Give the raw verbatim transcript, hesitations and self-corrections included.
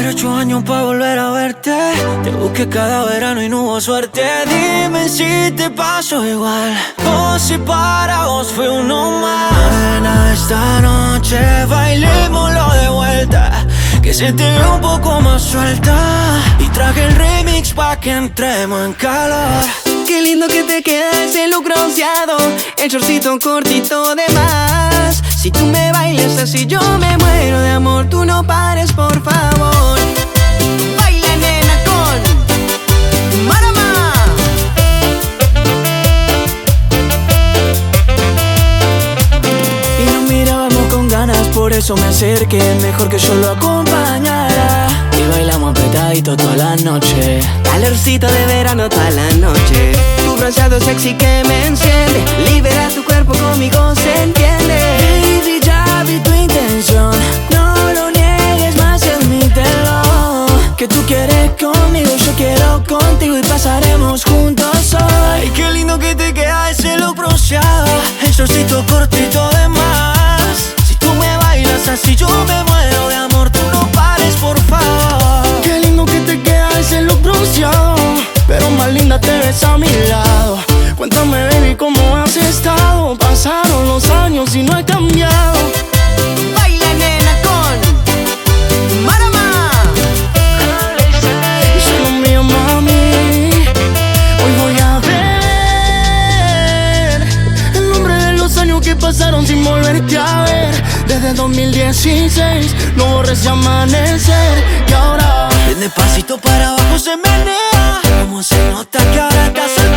Pero ocho años pa' volver a verte. Te busqué cada verano y no hubo suerte. Dime si te pasó igual o si para vos fue uno más. Nena, esta noche bailémoslo de vuelta, que se te ve un poco más suelta. Y traje el remix pa' que entremos en calor. Qué lindo que te queda ese look bronceado, el shortcito cortito de más. Si tú me bailas así yo me muero de amor. Tú no pares, por favor. Baila, nena, con Marama. Y nos mirábamos con ganas, por eso me acerqué. Mejor que yo lo acompañara. Y bailamos apretadito toda la noche. Calorcito de verano toda la noche. Tu bronceado sexy que me enciende. Libera tu cuerpo, conmigo se entiende. Baby, ya vi tu intención. No lo niegues más, admítelo. Que tú quieres conmigo, yo quiero contigo. Y pasaremos juntos hoy. Ay, qué lindo que te queda ese look bronceado, el shortcito cortito de más. Si tú me bailas así yo me muero de amor. Tú no pares, por favor. Qué lindo que te queda ese look bronceado, pero más linda te ves a mi lado. Cuéntame, baby, cómo has estado. Pasaron los años y no he cambiado. Baila, nena, con Marama. Y solo mío, mami. Hoy voy a ver el nombre de los años que pasaron sin volverte a ver. Desde dos mil dieciséis no borres ese amanecer. Y ahora Ven despacito para abajo, se menea. Como se nota que ahora estás soltera.